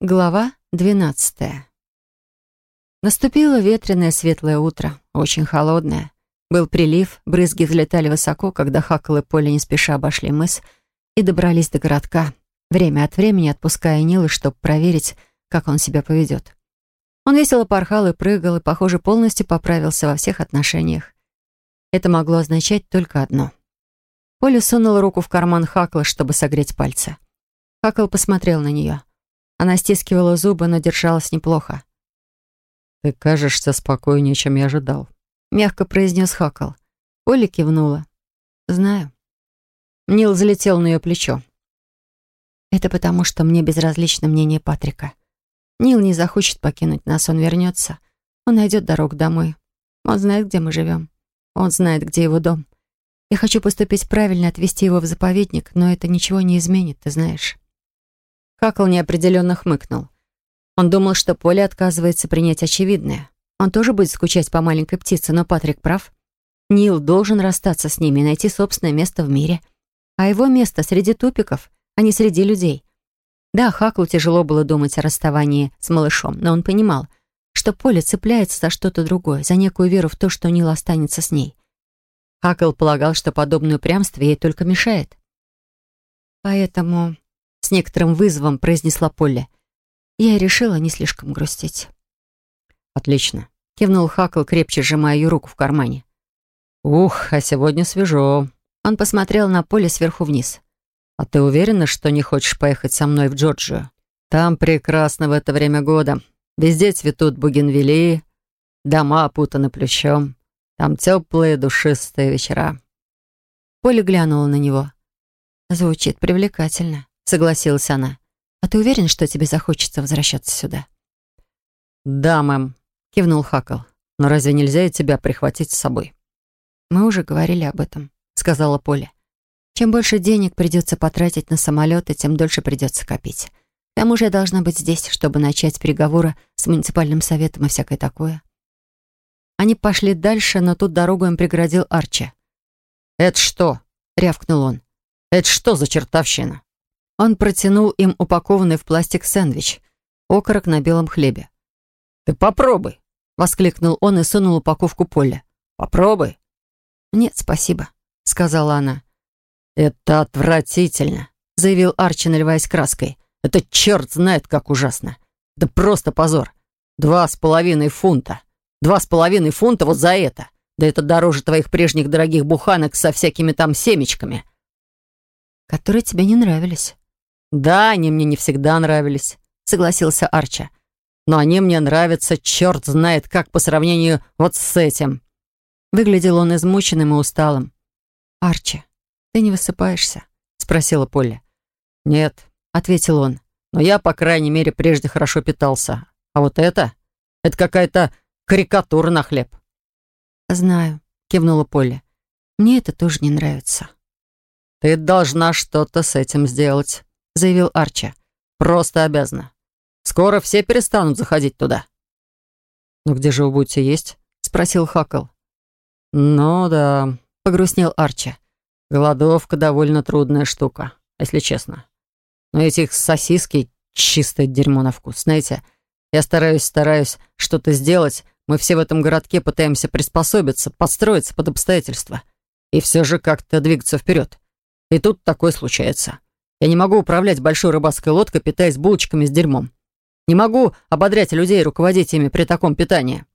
Глава 12. Наступило ветреное светлое утро, очень холодное. Был прилив, брызги взлетали высоко, когда Хакл и Полли не спеша обошли мыс и добрались до городка, время от времени отпуская Нила, чтобы проверить, как он себя поведет. Он весело порхал и прыгал, и, похоже, полностью поправился во всех отношениях. Это могло означать только одно. Полли сунула руку в карман Хакла, чтобы согреть пальцы. Хакл посмотрел на нее. Она стискивала зубы, но держалась неплохо. «Ты кажешься спокойнее, чем я ожидал», — мягко произнес Хакл. Полли кивнула. «Знаю». Нил залетел на ее плечо. «Это потому, что мне безразлично мнение Патрика. Нил не захочет покинуть нас, он вернется. Он найдет дорогу домой. Он знает, где мы живем. Он знает, где его дом. Я хочу поступить правильно, отвезти его в заповедник, но это ничего не изменит, ты знаешь». Хакл неопределенно хмыкнул. Он думал, что Полли отказывается принять очевидное. Он тоже будет скучать по маленькой птице, но Патрик прав. Нил должен расстаться с ними и найти собственное место в мире. А его место среди тупиков, а не среди людей. Да, Хаклу тяжело было думать о расставании с малышом, но он понимал, что Полли цепляется за что-то другое, за некую веру в то, что Нил останется с ней. Хакл полагал, что подобное упрямство ей только мешает. Поэтому... С некоторым вызовом произнесла Полли. Я решила не слишком грустить. «Отлично», — кивнул Хакл, крепче сжимая ее руку в кармане. «Ух, а сегодня свежо». Он посмотрел на Полли сверху вниз. «А ты уверена, что не хочешь поехать со мной в Джорджию? Там прекрасно в это время года. Везде цветут бугенвиллии, дома опутаны плющом. Там теплые, душистые вечера». Полли глянула на него. «Звучит привлекательно», — согласилась она. «А ты уверен, что тебе захочется возвращаться сюда?» «Да, мэм», — кивнул Хакл. «Но разве нельзя и тебя прихватить с собой?» «Мы уже говорили об этом», — сказала Полли. «Чем больше денег придется потратить на самолеты, тем дольше придется копить. К тому же я должна быть здесь, чтобы начать переговоры с муниципальным советом и всякое такое». Они пошли дальше, но тут дорогу им преградил Арчи. «Это что?» — рявкнул он. «Это что за чертовщина?» Он протянул им упакованный в пластик сэндвич, окорок на белом хлебе. «Ты попробуй!» — воскликнул он и сунул упаковку Полли. «Попробуй!» «Нет, спасибо», — сказала она. «Это отвратительно», — заявил Арчи, наливаясь краской. «Это черт знает, как ужасно. Да просто позор. 2,5 фунта. 2,5 фунта вот за это. Да это дороже твоих прежних дорогих буханок со всякими там семечками». «Которые тебе не нравились». «Да, они мне не всегда нравились», — согласился Арчи. «Но они мне нравятся, черт знает как, по сравнению вот с этим». Выглядел он измученным и усталым. «Арчи, ты не высыпаешься?» — спросила Полли. «Нет», — ответил он. «Но я, по крайней мере, прежде хорошо питался. А вот это какая-то карикатура на хлеб». «Знаю», — кивнула Полли. «Мне это тоже не нравится». «Ты должна что-то с этим сделать», — заявил Арчи. «Просто обязана. Скоро все перестанут заходить туда». «Но где же вы будете есть?» — спросил Хакл. «Ну да», — погрустнел Арчи. «Голодовка довольно трудная штука, если честно. Но эти их сосиски — чистое дерьмо на вкус. Знаете, я стараюсь что-то сделать. Мы все в этом городке пытаемся приспособиться, подстроиться под обстоятельства. И все же как-то двигаться вперед. И тут такое случается. Я не могу управлять большой рыбацкой лодкой, питаясь булочками с дерьмом. Не могу ободрять людей и руководить ими при таком питании».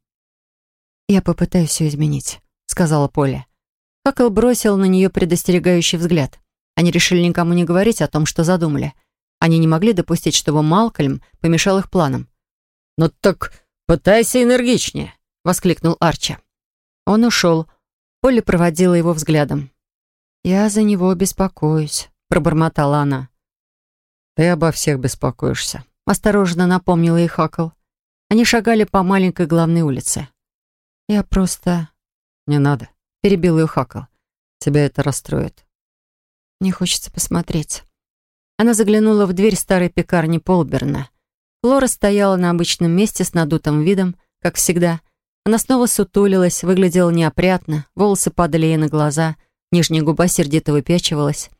«Я попытаюсь все изменить», — сказала Полли. Хакл бросил на нее предостерегающий взгляд. Они решили никому не говорить о том, что задумали. Они не могли допустить, чтобы Малкольм помешал их планам. «Ну так пытайся энергичнее», — воскликнул Арчи. Он ушел. Полли проводила его взглядом. «Я за него беспокоюсь», — пробормотала она. «Ты обо всех беспокоишься», — осторожно напомнила ей Хакл. Они шагали по маленькой главной улице. «Я просто...» «Не надо», — перебил ее Хакл. «Тебя это расстроит». «Мне хочется посмотреть». Она заглянула в дверь старой пекарни Полберна. Флора стояла на обычном месте с надутым видом, как всегда. Она снова сутулилась, выглядела неопрятно, волосы падали ей на глаза, нижняя губа сердито выпячивалась.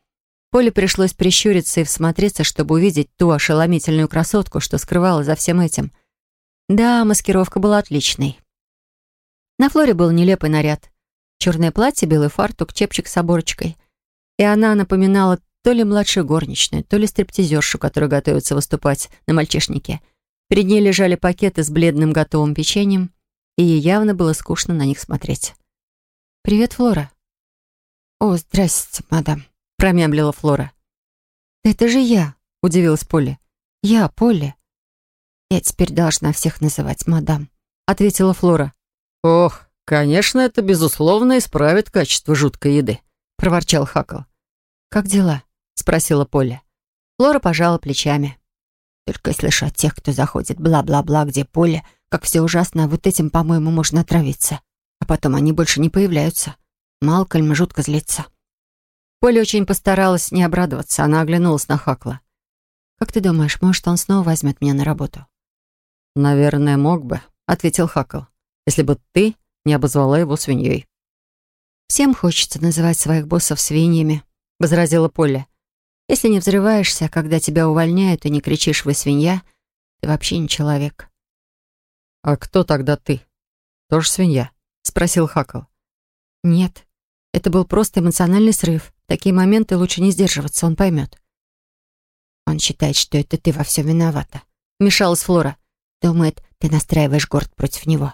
Поле пришлось прищуриться и всмотреться, чтобы увидеть ту ошеломительную красотку, что скрывала за всем этим. Да, маскировка была отличной. На Флоре был нелепый наряд. Черное платье, белый фартук, чепчик с оборочкой. И она напоминала то ли младшую горничную, то ли стриптизершу, которая готовится выступать на мальчишнике. Перед ней лежали пакеты с бледным готовым печеньем, и ей явно было скучно на них смотреть. «Привет, Флора». «О, здрасте, мадам», — промямлила Флора. «Да это же я», — удивилась Полли. «Я, Полли». «Я теперь должна всех называть мадам», — ответила Флора. «Ох, конечно, это, безусловно, исправит качество жуткой еды», — проворчал Хакл. «Как дела?» — спросила Полли. Флора пожала плечами. «Только слышу от тех, кто заходит бла-бла-бла, где Полли, как все ужасно, а вот этим, по-моему, можно отравиться. А потом они больше не появляются. Малкольм жутко злится». Полли очень постаралась не обрадоваться. Она оглянулась на Хакла. «Как ты думаешь, может, он снова возьмет меня на работу?» «Наверное, мог бы», — ответил Хакл, «если бы ты не обозвала его свиньей». «Всем хочется называть своих боссов свиньями», — возразила Полли. «Если не взрываешься, когда тебя увольняют и не кричишь «вы свинья», ты вообще не человек». «А кто тогда ты? Тоже свинья?» — спросил Хакл. «Нет, это был просто эмоциональный срыв. В такие моменты лучше не сдерживаться, он поймет». «Он считает, что это ты во всем виновата», — вмешалась Флора. «Думает, ты настраиваешь город против него».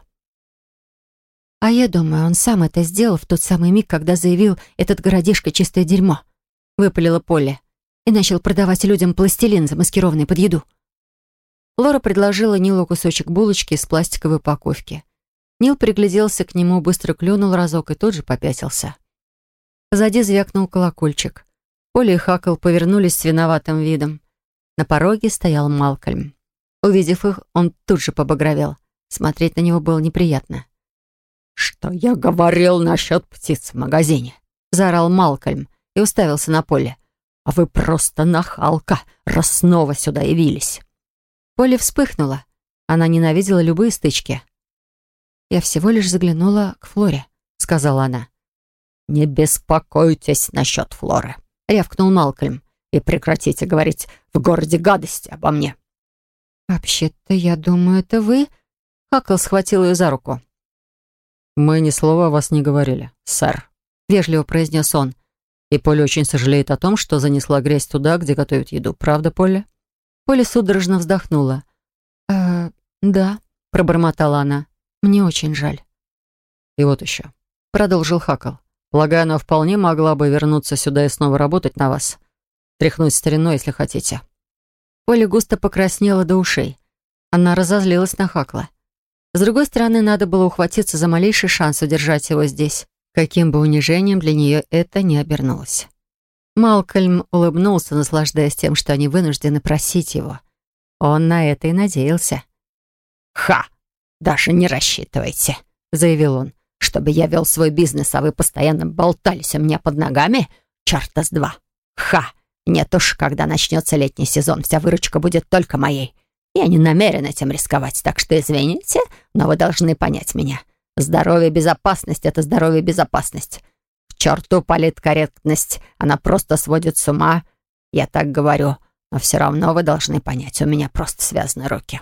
«А я думаю, он сам это сделал в тот самый миг, когда заявил «этот городишко чистое дерьмо», — выпалила Полли, и начал продавать людям пластилин, замаскированный под еду. Флора предложила Нилу кусочек булочки из пластиковой упаковки. Нил пригляделся к нему, быстро клюнул разок и тут же попятился. Позади звякнул колокольчик. Полли и Хакл повернулись с виноватым видом. На пороге стоял Малкольм. Увидев их, он тут же побагровел. Смотреть на него было неприятно. «Что я говорил насчет птиц в магазине?» — заорал Малкольм и уставился на Полли. «А вы просто нахалка, раз снова сюда явились». Полли вспыхнула. Она ненавидела любые стычки. «Я всего лишь заглянула к Флоре», — сказала она. «Не беспокойтесь насчет Флоры», — рявкнул Малкольм. «И прекратите говорить в городе гадости обо мне». «Вообще-то, я думаю, это вы...» Хакл схватил ее за руку. «Мы ни слова о вас не говорили, сэр», — вежливо произнес он. «И Полли очень сожалеет о том, что занесла грязь туда, где готовят еду. Правда, Полли?» Полли судорожно вздохнула. Да», — пробормотала она. «Мне очень жаль». «И вот еще», — продолжил Хакл. «Полагаю, она вполне могла бы вернуться сюда и снова работать на вас. Тряхнуть стариной, если хотите». Полли густо покраснела до ушей. Она разозлилась на Хакла. С другой стороны, надо было ухватиться за малейший шанс удержать его здесь, каким бы унижением для нее это ни обернулось. Малкольм улыбнулся, наслаждаясь тем, что они вынуждены просить его. Он на это и надеялся. «Ха! Даже не рассчитывайте», — заявил он, «чтобы я вел свой бизнес, а вы постоянно болтались у меня под ногами? Чёрта с два! Ха! Нет уж, когда начнется летний сезон, вся выручка будет только моей. Я не намерен этим рисковать, так что извините, но вы должны понять меня. Здоровье и безопасность — это здоровье и безопасность. К черту политкорректность, она просто сводит с ума. Я так говорю, но все равно вы должны понять, у меня просто связаны руки».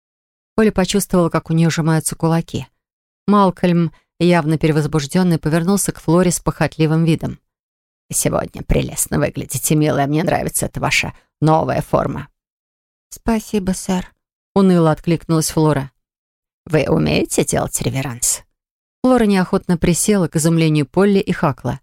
Поля почувствовала, как у нее сжимаются кулаки. Малкольм, явно перевозбужденный, повернулся к Флоре с похотливым видом. «Сегодня прелестно выглядите, милая, мне нравится эта ваша новая форма». «Спасибо, сэр», — уныло откликнулась Флора. «Вы умеете делать реверанс?» Флора неохотно присела к изумлению Полли и Хакла.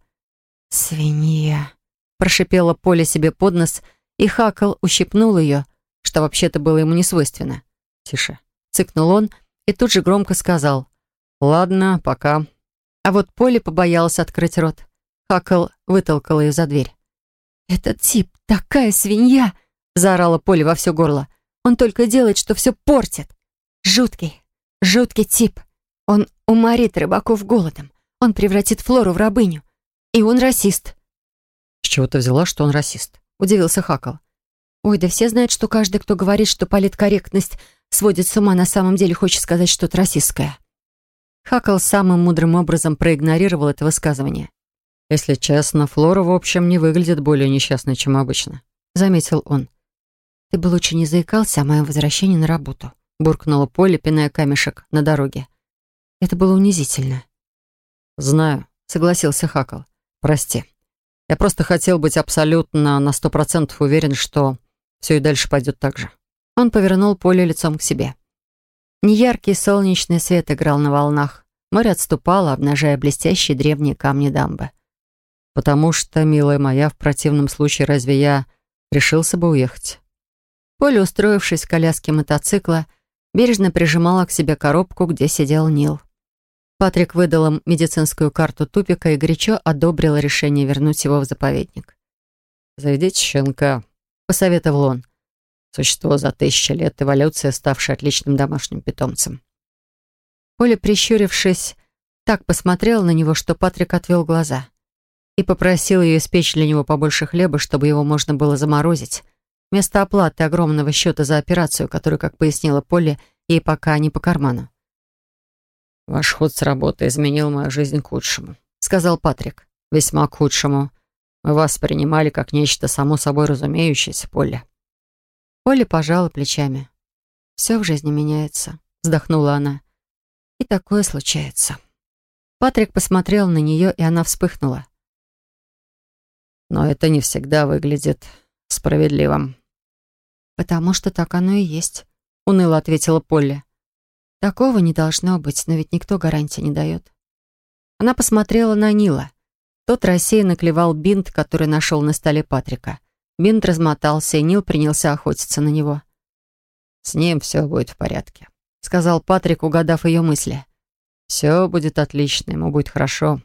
«Свинья», — прошипела Полли себе под нос, и Хакл ущипнул ее, что вообще-то было ему не свойственно. «Тише», — цыкнул он и тут же громко сказал. «Ладно, пока». А вот Полли побоялась открыть рот. Хакл вытолкал ее за дверь. «Этот тип такая свинья!» — заорала Полли во все горло. «Он только делает, что все портит. Жуткий, жуткий тип. Он уморит рыбаков голодом. Он превратит Флору в рабыню. И он расист». «С чего ты взяла, что он расист?» — удивился Хакл. «Ой, да все знают, что каждый, кто говорит, что политкорректность сводит с ума, на самом деле хочет сказать что-то расистское». Хакл самым мудрым образом проигнорировал это высказывание. Если честно, Флора, в общем, не выглядит более несчастной, чем обычно», — заметил он. «Ты бы лучше не заикался о моем возвращении на работу», — буркнула Полли, пиная камешек на дороге. Это было унизительно. «Знаю», — согласился Хакл. «Прости. Я просто хотел быть абсолютно на 100% уверен, что все и дальше пойдет так же». Он повернул Полли лицом к себе. Неяркий солнечный свет играл на волнах. Море отступало, обнажая блестящие древние камни дамбы. «Потому что, милая моя, в противном случае разве я решился бы уехать?» Полли, устроившись в коляске мотоцикла, бережно прижимала к себе коробку, где сидел Нил. Патрик выдал им медицинскую карту тупика и горячо одобрил решение вернуть его в заповедник. «Заведите щенка», — посоветовал он. «Существо за 1000 лет эволюции, ставшее отличным домашним питомцем». Поля, прищурившись, так посмотрела на него, что Патрик отвел глаза и попросил ее испечь для него побольше хлеба, чтобы его можно было заморозить, вместо оплаты огромного счета за операцию, которую, как пояснила Полли, ей пока не по карману. «Ваш ход с работы изменил мою жизнь к худшему», — сказал Патрик. «Весьма к худшему. Мы вас принимали как нечто само собой разумеющееся, Полли». Полли пожала плечами. «Все в жизни меняется», — вздохнула она. «И такое случается». Патрик посмотрел на нее, и она вспыхнула. «Но это не всегда выглядит справедливым». «Потому что так оно и есть», — уныло ответила Полли. «Такого не должно быть, но ведь никто гарантии не дает». Она посмотрела на Нила. Тот рассеянно клевал бинт, который нашел на столе Патрика. Бинт размотался, и Нил принялся охотиться на него. «С ним все будет в порядке», — сказал Патрик, угадав ее мысли. «Все будет отлично, ему будет хорошо».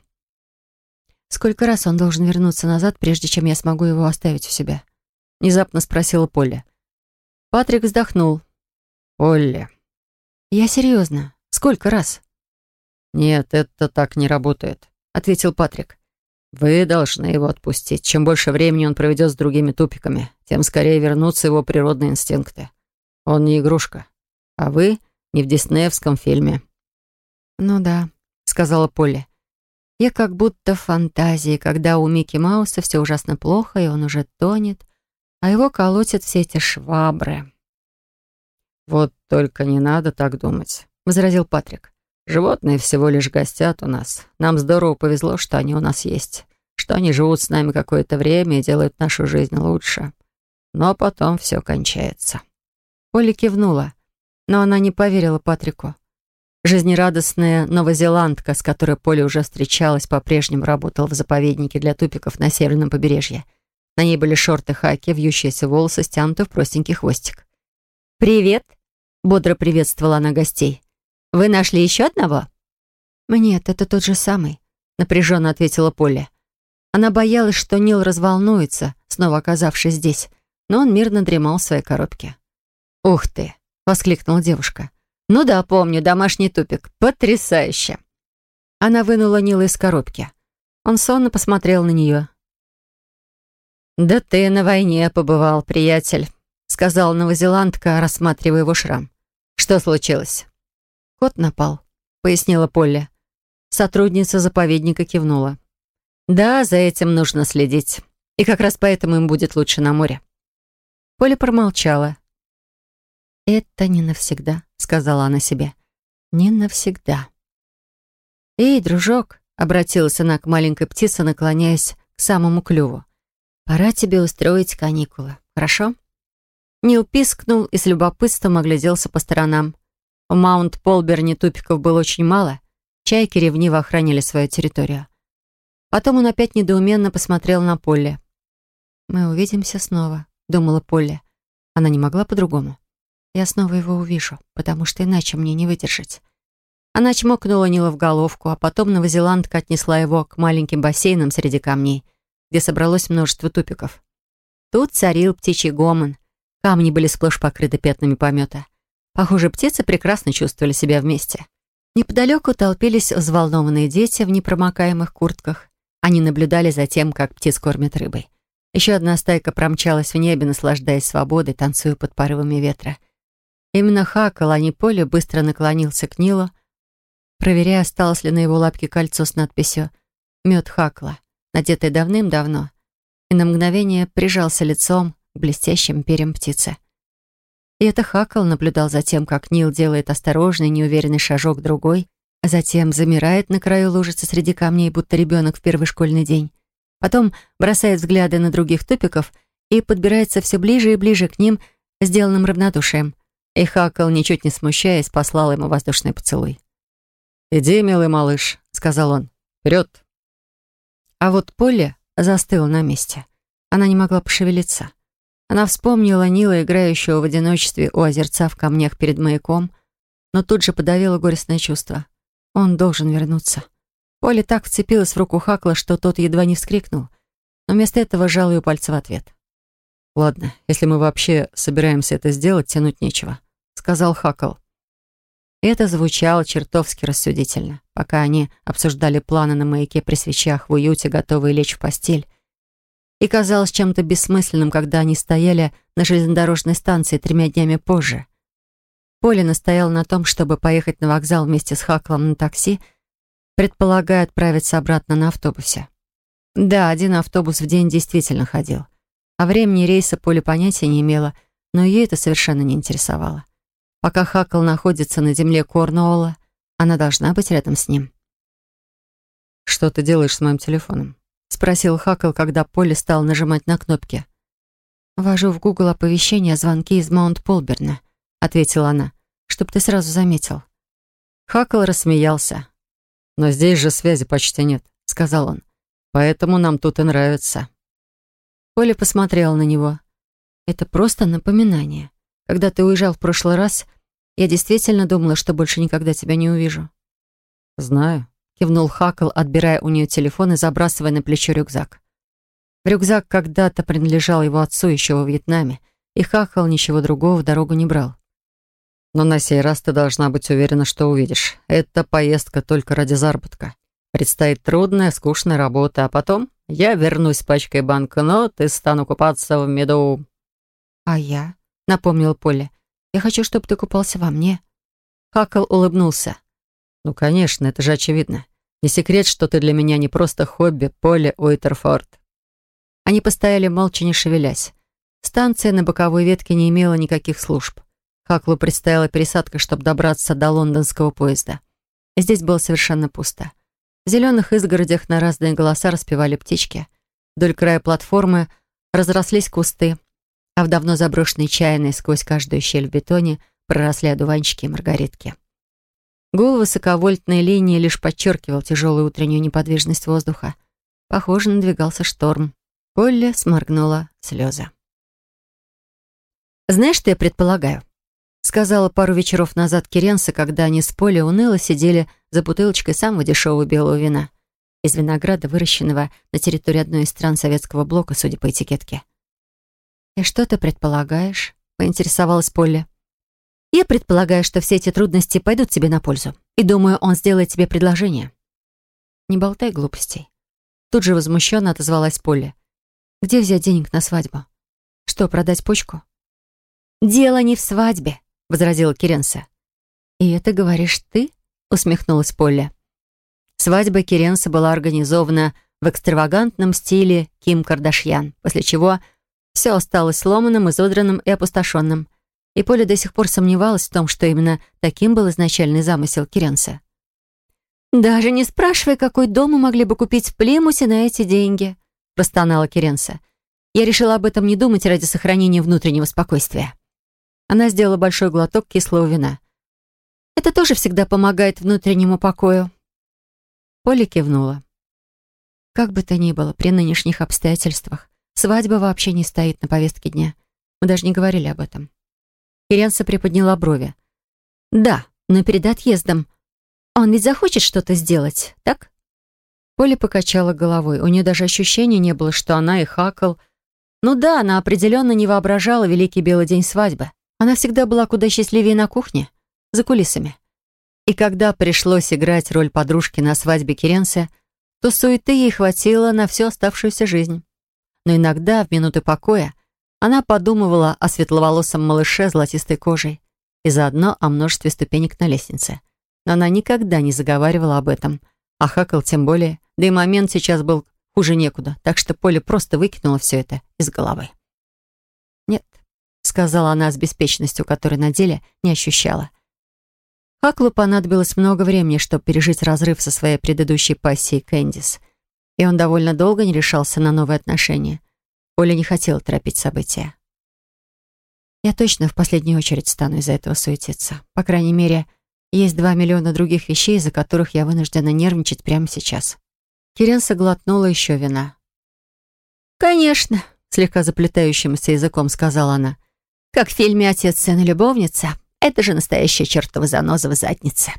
«Сколько раз он должен вернуться назад, прежде чем я смогу его оставить у себя?» — внезапно спросила Полли. Патрик вздохнул. «Полли». «Я серьезно. Сколько раз?» «Нет, это так не работает», — ответил Патрик. «Вы должны его отпустить. Чем больше времени он проведет с другими тупиками, тем скорее вернутся его природные инстинкты. Он не игрушка, а вы не в диснеевском фильме». «Ну да», — сказала Полли. «Я как будто в фантазии, когда у Микки Мауса все ужасно плохо, и он уже тонет, а его колотят все эти швабры». «Вот только не надо так думать», — возразил Патрик. «Животные всего лишь гостят у нас. Нам здорово повезло, что они у нас есть, что они живут с нами какое-то время и делают нашу жизнь лучше. Но потом все кончается». Полли кивнула, но она не поверила Патрику. Жизнерадостная новозеландка, с которой Полли уже встречалась, по-прежнему работала в заповеднике для тупиков на северном побережье. На ней были шорты-хаки, вьющиеся волосы, стянуты в простенький хвостик. «Привет!» — бодро приветствовала она гостей. «Вы нашли еще одного?» «Нет, это тот же самый», — напряженно ответила Полли. Она боялась, что Нил разволнуется, снова оказавшись здесь, но он мирно дремал в своей коробке. «Ух ты!» — воскликнула девушка. «Ну да, помню, домашний тупик. Потрясающе!» Она вынула Нила из коробки. Он сонно посмотрел на нее. «Да ты на войне побывал, приятель», — сказала новозеландка, рассматривая его шрам. «Что случилось?» «Кот напал», — пояснила Полли. Сотрудница заповедника кивнула. «Да, за этим нужно следить. И как раз поэтому им будет лучше на море». Полли промолчала. «Это не навсегда», — сказала она себе. «Не навсегда». «Эй, дружок», — обратилась она к маленькой птице, наклоняясь к самому клюву. «Пора тебе устроить каникулы, хорошо?» Нил пискнул и с любопытством огляделся по сторонам. В Маунт-Полберне тупиков было очень мало. Чайки ревниво охраняли свою территорию. Потом он опять недоуменно посмотрел на Полли. «Мы увидимся снова», — думала Полли. Она не могла по-другому. «Я снова его увижу, потому что иначе мне не выдержать». Она чмокнула Нила в головку, а потом новозеландка отнесла его к маленьким бассейнам среди камней, где собралось множество тупиков. Тут царил птичий гомон. Камни были сплошь покрыты пятнами помета. Похоже, птицы прекрасно чувствовали себя вместе. Неподалеку толпились взволнованные дети в непромокаемых куртках. Они наблюдали за тем, как птиц кормят рыбой. Еще одна стайка промчалась в небе, наслаждаясь свободой, танцуя под порывами ветра. Именно Хакл, а не Полли, быстро наклонился к Нилу, проверяя, осталось ли на его лапке кольцо с надписью «Мед Хакла». надетое давным-давно, и на мгновение прижался лицом к блестящим перьям птицы. И это Хакл наблюдал за тем, как Нил делает осторожный, неуверенный шажок другой, а затем замирает на краю лужицы среди камней, будто ребенок в первый школьный день. Потом бросает взгляды на других тупиков и подбирается все ближе и ближе к ним, сделанным равнодушием. И Хакл, ничуть не смущаясь, послал ему воздушный поцелуй. «Иди, милый малыш», — сказал он. «Вперед!» А вот Полли застыла на месте. Она не могла пошевелиться. Она вспомнила Нила, играющего в одиночестве у озерца в камнях перед маяком, но тут же подавила горестное чувство. Он должен вернуться. Полли так вцепилась в руку Хакла, что тот едва не вскрикнул, но вместо этого сжал ее пальцы в ответ. «Ладно, если мы вообще собираемся это сделать, тянуть нечего», — сказал Хакл. И это звучало чертовски рассудительно, пока они обсуждали планы на маяке при свечах в уюте, готовые лечь в постель. И казалось чем-то бессмысленным, когда они стояли на железнодорожной станции 3 днями позже. Полли настояла на том, чтобы поехать на вокзал вместе с Хаклом на такси, предполагая отправиться обратно на автобусе. Да, один автобус в день действительно ходил. О времени рейса Полли понятия не имела, но ее это совершенно не интересовало. Пока Хакл находится на земле Корнуолла, она должна быть рядом с ним. «Что ты делаешь с моим телефоном?» — спросил Хакл, когда Полли стал нажимать на кнопки. «Ввожу в Google оповещение о звонке из Маунт-Полберна», — ответила она, — «чтоб ты сразу заметил». Хакл рассмеялся. «Но здесь же связи почти нет», — сказал он. «Поэтому нам тут и нравится». Полли посмотрела на него. «Это просто напоминание. Когда ты уезжал в прошлый раз, я действительно думала, что больше никогда тебя не увижу». «Знаю», — кивнул Хакл, отбирая у нее телефон и забрасывая на плечо рюкзак. Рюкзак когда-то принадлежал его отцу еще во Вьетнаме, и Хакл ничего другого в дорогу не брал. «Но на сей раз ты должна быть уверена, что увидишь. Это поездка только ради заработка. Предстоит трудная, скучная работа, а потом я вернусь с пачкой банкнот и стану купаться в меду». «А я?» — напомнил Полли. «Я хочу, чтобы ты купался во мне». Хакл улыбнулся. «Ну, конечно, это же очевидно. Не секрет, что ты для меня не просто хобби, Полли Уитерфорд». Они постояли молча, не шевелясь. Станция на боковой ветке не имела никаких служб. Хаклу предстояла пересадка, чтобы добраться до лондонского поезда. Здесь было совершенно пусто. В зеленых изгородях на разные голоса распевали птички. Вдоль края платформы разрослись кусты, а в давно заброшенной чайной сквозь каждую щель в бетоне проросли одуванчики и маргаритки. Гул высоковольтной линии лишь подчеркивал тяжелую утреннюю неподвижность воздуха. Похоже, надвигался шторм. Полли сморгнула слезы. «Знаешь, что я предполагаю?» — сказала пару вечеров назад Керенса, когда они с Полли уныло сидели за бутылочкой самого дешевого белого вина из винограда, выращенного на территории одной из стран советского блока, судя по этикетке. «И что ты предполагаешь?» — поинтересовалась Полли. «Я предполагаю, что все эти трудности пойдут тебе на пользу. И думаю, он сделает тебе предложение». «Не болтай глупостей». Тут же возмущенно отозвалась Полли. «Где взять денег на свадьбу? Что, продать почку?» «Дело не в свадьбе», — возразила Керенса. «И это говоришь ты?» — усмехнулась Полли. Свадьба Керенса была организована в экстравагантном стиле Ким Кардашьян, после чего все осталось сломанным, изодранным и опустошенным. И Полли до сих пор сомневалась в том, что именно таким был изначальный замысел Керенса. «Даже не спрашивай, какой дом мы могли бы купить в Плимусе на эти деньги», — простонала Керенса. «Я решила об этом не думать ради сохранения внутреннего спокойствия». Она сделала большой глоток кислого вина. «Это тоже всегда помогает внутреннему покою». Полли кивнула. «Как бы то ни было, при нынешних обстоятельствах свадьба вообще не стоит на повестке дня. Мы даже не говорили об этом». Керенса приподняла брови. «Да, но перед отъездом он ведь захочет что-то сделать, так?» Полли покачала головой. У нее даже ощущения не было, что она и Хакл... Ну да, она определенно не воображала великий белый день свадьбы. Она всегда была куда счастливее на кухне, за кулисами. И когда пришлось играть роль подружки на свадьбе Керенса, то суеты ей хватило на всю оставшуюся жизнь. Но иногда, в минуты покоя, она подумывала о светловолосом малыше с золотистой кожей и заодно о множестве ступенек на лестнице. Но она никогда не заговаривала об этом, а Хакл тем более, да и момент сейчас был хуже некуда, так что Поля просто выкинула все это из головы. «Нет», — сказала она с беспечностью, которой на деле не ощущала. Хаклу понадобилось много времени, чтобы пережить разрыв со своей предыдущей пассией Кэндис, и он довольно долго не решался на новые отношения. Поля не хотела торопить события. «Я точно в последнюю очередь стану из-за этого суетиться. По крайней мере, есть 2 миллиона других вещей, из-за которых я вынуждена нервничать прямо сейчас». Керенса глотнула еще вина. «Конечно», — слегка заплетающимся языком сказала она. «Как в фильме «Отец, сын и любовница». Это же настоящая чертова заноза в заднице».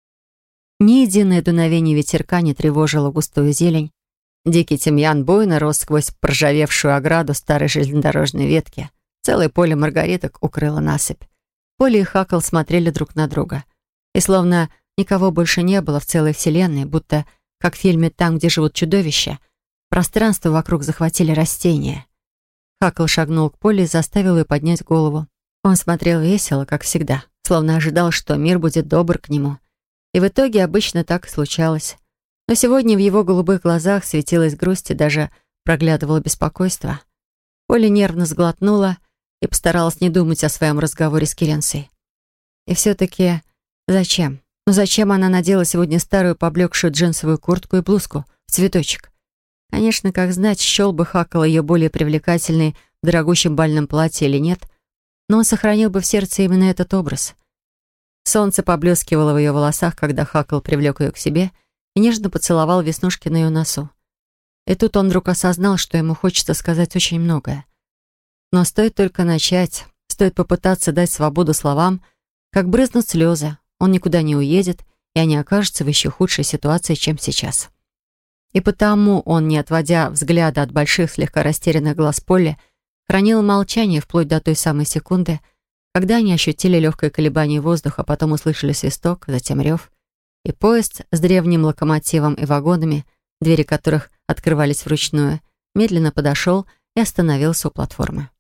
Ни единое дуновение ветерка не тревожило густую зелень. Дикий тимьян буйно рос сквозь проржавевшую ограду старой железнодорожной ветки. Целое поле маргариток укрыло насыпь. Поля и Хакл смотрели друг на друга. И словно никого больше не было в целой вселенной, будто, как в фильме «Там, где живут чудовища», пространство вокруг захватили растения. Хакл шагнул к Поле и заставил ее поднять голову. Он смотрел весело, как всегда, словно ожидал, что мир будет добр к нему. И в итоге обычно так и случалось. Но сегодня в его голубых глазах светилась грусть и даже проглядывало беспокойство. Поля нервно сглотнула и постаралась не думать о своем разговоре с Керенсой. И все-таки зачем? Ну зачем она надела сегодня старую поблекшую джинсовую куртку и блузку в цветочек? Конечно, как знать, счел бы Хакл ее более привлекательной в дорогущем бальном платье или нет, но он сохранил бы в сердце именно этот образ. Солнце поблескивало в ее волосах, когда Хакл привлек ее к себе и нежно поцеловал веснушки на ее носу. И тут он вдруг осознал, что ему хочется сказать очень многое. Но стоит только начать, стоит попытаться дать свободу словам, как брызнут слезы, он никуда не уедет, и они окажутся в еще худшей ситуации, чем сейчас. И потому он, не отводя взгляда от больших, слегка растерянных глаз Полли, хранил молчание вплоть до той самой секунды, когда они ощутили легкое колебание воздуха, потом услышали свисток, затем рев, и поезд с древним локомотивом и вагонами, двери которых открывались вручную, медленно подошел и остановился у платформы.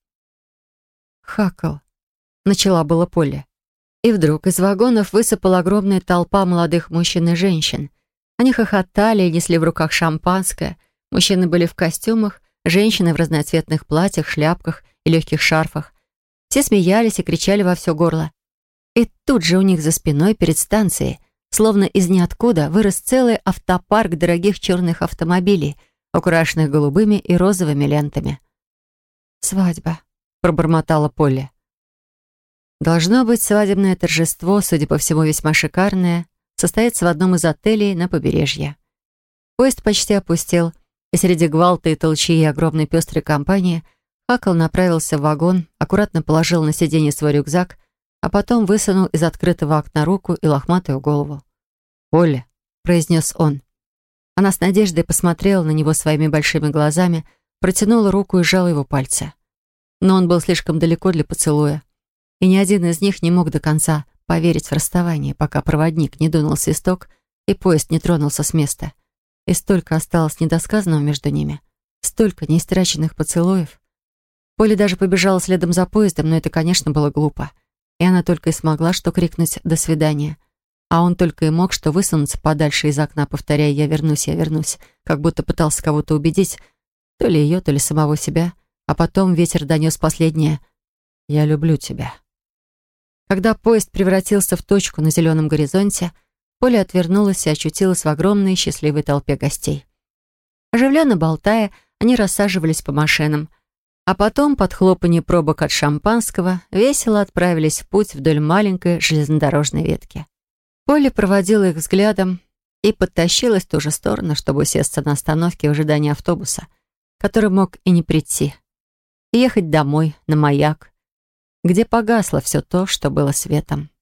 «Хакл», — начала было Полли. И вдруг из вагонов высыпала огромная толпа молодых мужчин и женщин. Они хохотали и несли в руках шампанское. Мужчины были в костюмах, женщины в разноцветных платьях, шляпках и легких шарфах. Все смеялись и кричали во все горло. И тут же у них за спиной, перед станцией, словно из ниоткуда, вырос целый автопарк дорогих черных автомобилей, украшенных голубыми и розовыми лентами. «Свадьба», — пробормотала Полли. Должно быть, свадебное торжество, судя по всему, весьма шикарное, состоится в одном из отелей на побережье. Поезд почти опустел, и среди гвалта и толчии огромной пестрой компании Хакл направился в вагон, аккуратно положил на сиденье свой рюкзак, а потом высунул из открытого окна руку и лохматую голову. «Полли», — произнес он. Она с надеждой посмотрела на него своими большими глазами, протянула руку и сжала его пальцы. Но он был слишком далеко для поцелуя, и ни один из них не мог до конца поверить в расставание, пока проводник не дунул свисток и поезд не тронулся с места. И столько осталось недосказанного между ними, столько неистраченных поцелуев. Полли даже побежала следом за поездом, но это, конечно, было глупо. И она только и смогла что крикнуть «до свидания». А он только и мог что высунуться подальше из окна, повторяя я вернусь», как будто пытался кого-то убедить, то ли ее, то ли самого себя. А потом ветер донес последнее «я люблю тебя». Когда поезд превратился в точку на зеленом горизонте, Поля отвернулась и очутилась в огромной счастливой толпе гостей. Оживленно болтая, они рассаживались по машинам, а потом, под хлопанье пробок от шампанского, весело отправились в путь вдоль маленькой железнодорожной ветки. Поля проводила их взглядом и подтащилась в ту же сторону, чтобы усесться на остановке в ожидании автобуса, который мог и не прийти, и ехать домой, на маяк, где погасло все то, что было светом.